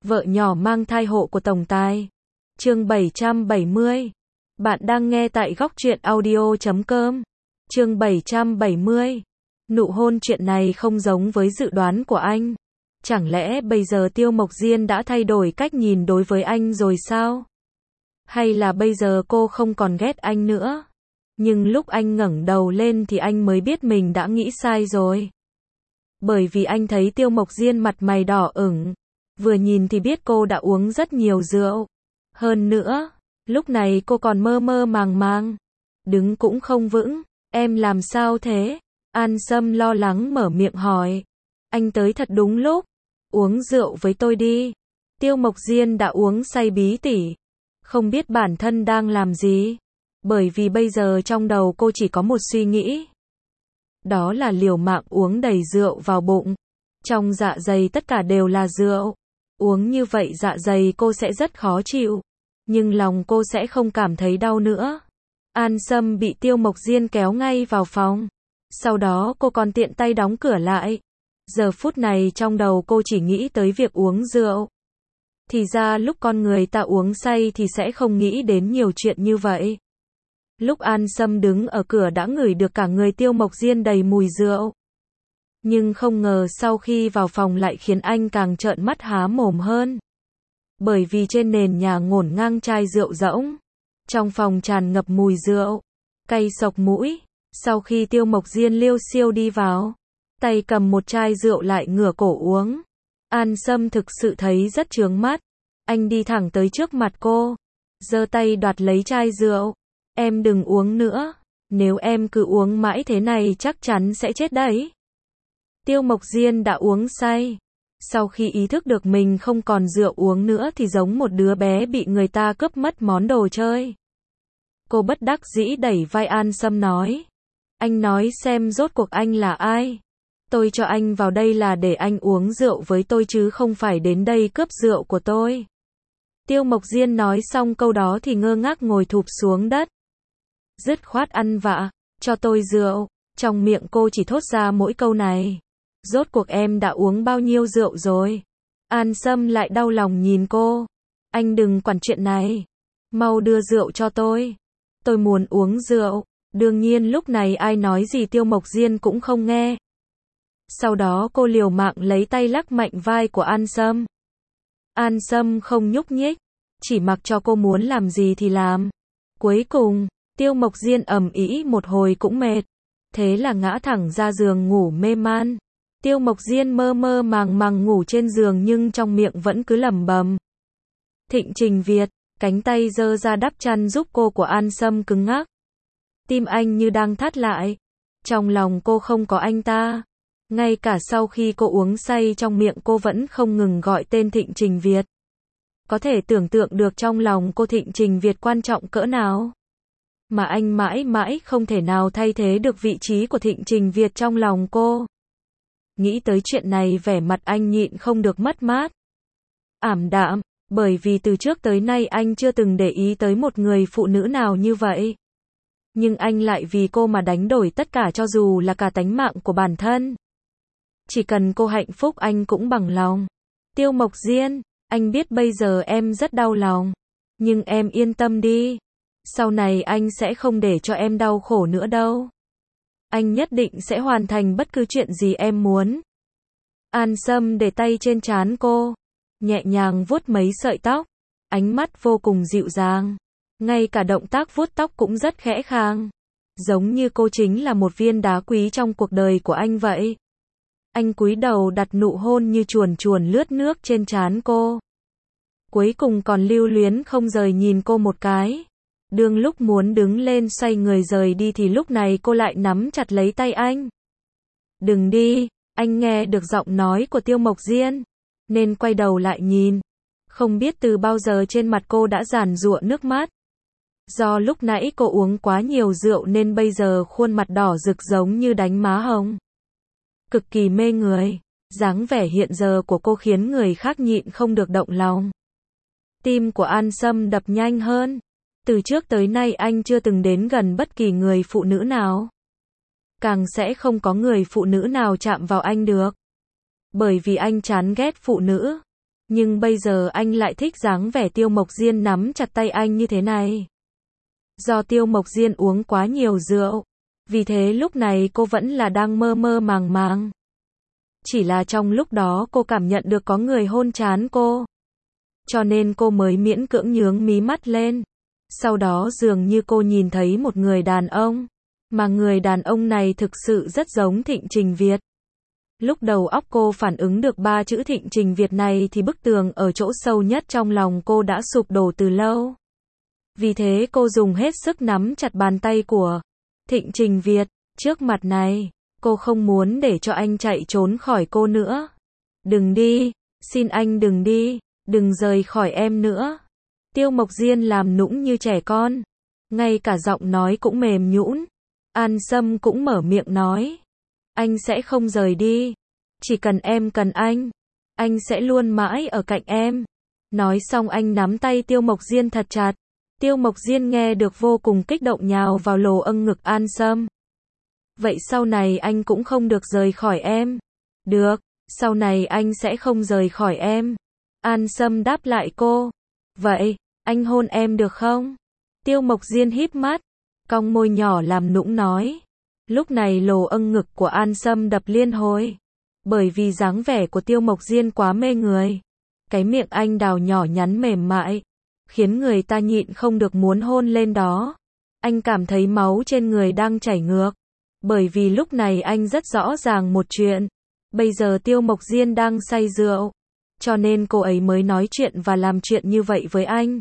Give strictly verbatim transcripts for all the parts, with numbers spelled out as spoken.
Vợ nhỏ mang thai hộ của tổng tài. Chương bảy trăm bảy mươi. Bạn đang nghe tại góc truyện audio chấm com. Chương bảy trăm bảy mươi. Nụ hôn, chuyện này không giống với dự đoán của anh. Chẳng lẽ bây giờ Tiêu Mộc Diên đã thay đổi cách nhìn đối với anh rồi sao? Hay là bây giờ cô không còn ghét anh nữa? Nhưng lúc anh ngẩng đầu lên thì anh mới biết mình đã nghĩ sai rồi. Bởi vì anh thấy Tiêu Mộc Diên mặt mày đỏ ửng. Vừa nhìn thì biết cô đã uống rất nhiều rượu. Hơn nữa, lúc này cô còn mơ mơ màng màng. Đứng cũng không vững. Em làm sao thế? An Sâm lo lắng mở miệng hỏi. Anh tới thật đúng lúc. Uống rượu với tôi đi. Tiêu Mộc Diên đã uống say bí tỉ. Không biết bản thân đang làm gì. Bởi vì bây giờ trong đầu cô chỉ có một suy nghĩ. Đó là liều mạng uống đầy rượu vào bụng. Trong dạ dày tất cả đều là rượu. Uống như vậy dạ dày cô sẽ rất khó chịu. Nhưng lòng cô sẽ không cảm thấy đau nữa. An Sâm bị Tiêu Mộc Diên kéo ngay vào phòng. Sau đó cô còn tiện tay đóng cửa lại. Giờ phút này trong đầu cô chỉ nghĩ tới việc uống rượu. Thì ra lúc con người ta uống say thì sẽ không nghĩ đến nhiều chuyện như vậy. Lúc An Sâm đứng ở cửa đã ngửi được cả người Tiêu Mộc Diên đầy mùi rượu. Nhưng không ngờ sau khi vào phòng lại khiến anh càng trợn mắt há mồm hơn. Bởi vì trên nền nhà ngổn ngang chai rượu rỗng. Trong phòng tràn ngập mùi rượu. Cay sộc mũi. Sau khi Tiêu Mộc Diên liêu xiêu đi vào. Tay cầm một chai rượu lại ngửa cổ uống. An Sâm thực sự thấy rất chướng mắt. Anh đi thẳng tới trước mặt cô. Giơ tay đoạt lấy chai rượu. Em đừng uống nữa. Nếu em cứ uống mãi thế này chắc chắn sẽ chết đấy. Tiêu Mộc Diên đã uống say. Sau khi ý thức được mình không còn rượu uống nữa thì giống một đứa bé bị người ta cướp mất món đồ chơi. Cô bất đắc dĩ đẩy vai An Sâm nói. Anh nói xem rốt cuộc anh là ai? Tôi cho anh vào đây là để anh uống rượu với tôi chứ không phải đến đây cướp rượu của tôi. Tiêu Mộc Diên nói xong câu đó thì ngơ ngác ngồi thụp xuống đất. Dứt khoát ăn vạ, cho tôi rượu. Trong miệng cô chỉ thốt ra mỗi câu này. Rốt cuộc em đã uống bao nhiêu rượu rồi? An Sâm lại đau lòng nhìn cô. Anh đừng quản chuyện này. Mau đưa rượu cho tôi. Tôi muốn uống rượu. Đương nhiên lúc này ai nói gì Tiêu Mộc Diên cũng không nghe. Sau đó cô liều mạng lấy tay lắc mạnh vai của An Sâm. An Sâm không nhúc nhích. Chỉ mặc cho cô muốn làm gì thì làm. Cuối cùng, Tiêu Mộc Diên ầm ĩ một hồi cũng mệt. Thế là ngã thẳng ra giường ngủ mê man. Tiêu Mộc Diên mơ mơ màng màng ngủ trên giường nhưng trong miệng vẫn cứ lẩm bẩm. Thịnh Trình Việt, cánh tay giơ ra đắp chăn giúp cô của An Sâm cứng ngắc. Tim anh như đang thắt lại. Trong lòng cô không có anh ta. Ngay cả sau khi cô uống say trong miệng cô vẫn không ngừng gọi tên Thịnh Trình Việt. Có thể tưởng tượng được trong lòng cô Thịnh Trình Việt quan trọng cỡ nào. Mà anh mãi mãi không thể nào thay thế được vị trí của Thịnh Trình Việt trong lòng cô. Nghĩ tới chuyện này vẻ mặt anh nhịn không được mất mát. Ảm đạm, bởi vì từ trước tới nay anh chưa từng để ý tới một người phụ nữ nào như vậy. Nhưng anh lại vì cô mà đánh đổi tất cả cho dù là cả tánh mạng của bản thân. Chỉ cần cô hạnh phúc anh cũng bằng lòng. Tiêu Mộc Diên, anh biết bây giờ em rất đau lòng. Nhưng em yên tâm đi. Sau này anh sẽ không để cho em đau khổ nữa đâu. Anh nhất định sẽ hoàn thành bất cứ chuyện gì em muốn. An Sâm để tay trên trán cô. Nhẹ nhàng vuốt mấy sợi tóc. Ánh mắt vô cùng dịu dàng. Ngay cả động tác vuốt tóc cũng rất khẽ khàng. Giống như cô chính là một viên đá quý trong cuộc đời của anh vậy. Anh cúi đầu đặt nụ hôn như chuồn chuồn lướt nước trên trán cô. Cuối cùng còn lưu luyến không rời nhìn cô một cái. Đương lúc muốn đứng lên xoay người rời đi thì lúc này cô lại nắm chặt lấy tay anh. Đừng đi, anh nghe được giọng nói của Tiêu Mộc Diên. Nên quay đầu lại nhìn. Không biết từ bao giờ trên mặt cô đã giàn giụa nước mắt. Do lúc nãy cô uống quá nhiều rượu nên bây giờ khuôn mặt đỏ rực giống như đánh má hồng. Cực kỳ mê người. Dáng vẻ hiện giờ của cô khiến người khác nhịn không được động lòng. Tim của An Sâm đập nhanh hơn. Từ trước tới nay anh chưa từng đến gần bất kỳ người phụ nữ nào. Càng sẽ không có người phụ nữ nào chạm vào anh được. Bởi vì anh chán ghét phụ nữ. Nhưng bây giờ anh lại thích dáng vẻ Tiêu Mộc Diên nắm chặt tay anh như thế này. Do Tiêu Mộc Diên uống quá nhiều rượu, vì thế lúc này cô vẫn là đang mơ mơ màng màng. Chỉ là trong lúc đó cô cảm nhận được có người hôn trán cô. Cho nên cô mới miễn cưỡng nhướng mí mắt lên. Sau đó dường như cô nhìn thấy một người đàn ông. Mà người đàn ông này thực sự rất giống Thịnh Trình Việt. Lúc đầu óc cô phản ứng được ba chữ Thịnh Trình Việt này thì bức tường ở chỗ sâu nhất trong lòng cô đã sụp đổ từ lâu. Vì thế cô dùng hết sức nắm chặt bàn tay của Thịnh Trình Việt. Trước mặt này, cô không muốn để cho anh chạy trốn khỏi cô nữa. Đừng đi, xin anh đừng đi, đừng rời khỏi em nữa. Tiêu Mộc Diên làm nũng như trẻ con. Ngay cả giọng nói cũng mềm nhũn. An Sâm cũng mở miệng nói. Anh sẽ không rời đi. Chỉ cần em cần anh, anh sẽ luôn mãi ở cạnh em. Nói xong anh nắm tay Tiêu Mộc Diên thật chặt. Tiêu Mộc Diên nghe được vô cùng kích động nhào vào lồ âng ngực An Sâm. Vậy sau này anh cũng không được rời khỏi em. Được, sau này anh sẽ không rời khỏi em. An Sâm đáp lại cô. Vậy, anh hôn em được không? Tiêu Mộc Diên híp mắt, cong môi nhỏ làm nũng nói. Lúc này lồ âng ngực của An Sâm đập liên hồi. Bởi vì dáng vẻ của Tiêu Mộc Diên quá mê người. Cái miệng anh đào nhỏ nhắn mềm mại, khiến người ta nhịn không được muốn hôn lên đó. Anh cảm thấy máu trên người đang chảy ngược. Bởi vì lúc này anh rất rõ ràng một chuyện. Bây giờ Tiêu Mộc Diên đang say rượu. Cho nên cô ấy mới nói chuyện và làm chuyện như vậy với anh.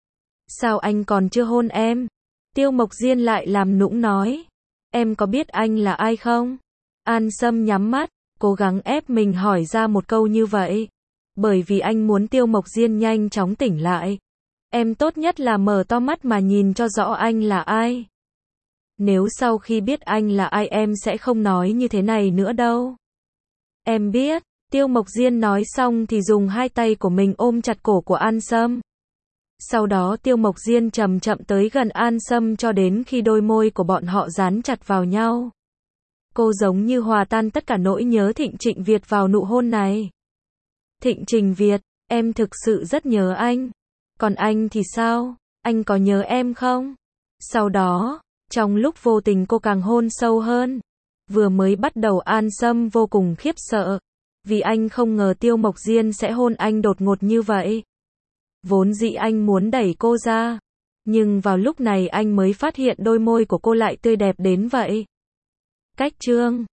Sao anh còn chưa hôn em? Tiêu Mộc Diên lại làm nũng nói. Em có biết anh là ai không? An Sâm nhắm mắt, cố gắng ép mình hỏi ra một câu như vậy. Bởi vì anh muốn Tiêu Mộc Diên nhanh chóng tỉnh lại. Em tốt nhất là mở to mắt mà nhìn cho rõ anh là ai. Nếu sau khi biết anh là ai em sẽ không nói như thế này nữa đâu. Em biết. Tiêu Mộc Diên nói xong thì dùng hai tay của mình ôm chặt cổ của An Sâm. Sau đó Tiêu Mộc Diên chậm chậm tới gần An Sâm cho đến khi đôi môi của bọn họ dán chặt vào nhau. Cô giống như hòa tan tất cả nỗi nhớ Thịnh Trình Việt vào nụ hôn này. Thịnh Trình Việt, em thực sự rất nhớ anh. Còn anh thì sao? Anh có nhớ em không? Sau đó, trong lúc vô tình cô càng hôn sâu hơn. Vừa mới bắt đầu An Sâm vô cùng khiếp sợ. Vì anh không ngờ Tiêu Mộc Diên sẽ hôn anh đột ngột như vậy. Vốn dĩ anh muốn đẩy cô ra. Nhưng vào lúc này anh mới phát hiện đôi môi của cô lại tươi đẹp đến vậy. Cách chương